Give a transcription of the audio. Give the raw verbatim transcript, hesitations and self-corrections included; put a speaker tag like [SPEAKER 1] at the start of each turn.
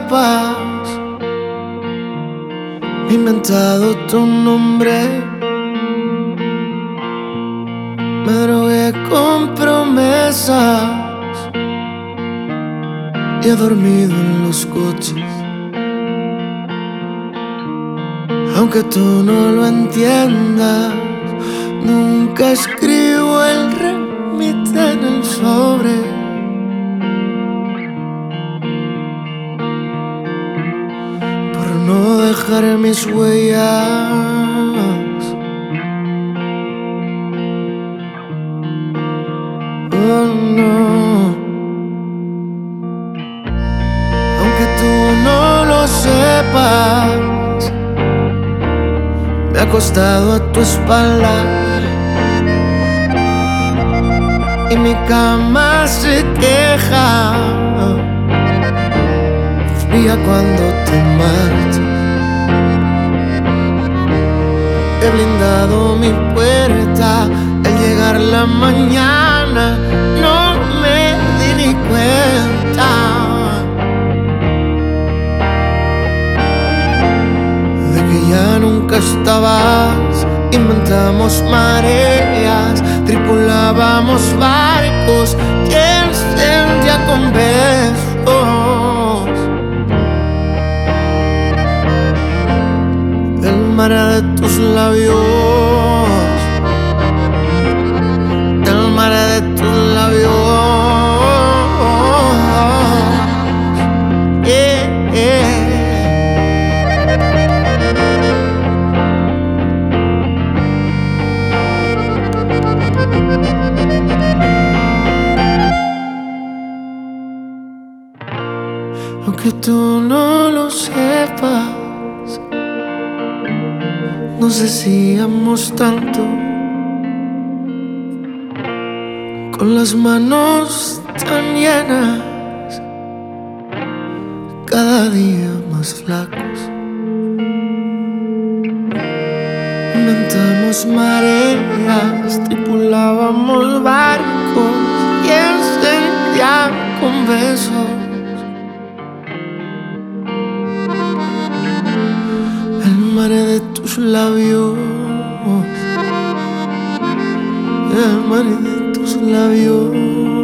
[SPEAKER 1] sepas, he inventado tu nombre, me drogué con promesas y he dormido en los coches. Aunque tú no lo entiendas, nunca escribo el remite en el sobre. Por no dejar mis huellas. Oh no. Aunque tú no lo sepas, me he acostado a tu espalda y mi cama se queja, fría cuando te marchas. He blindado mi puerta al llegar la mañana, no me di ni cuenta de que ya nunca estabas. Inventamos mareas, tripulábamos barcos que encendía con besos. El mar de tus labios, el mar de tus labios. Yeah, yeah. Aunque tú no lo sepas, nos decíamos tanto, con las manos tan llenas, cada día más flacos. Inventamos mareas, tripulábamos barcos y encendía con besos. El mar de tus labios, el mar de tus labios.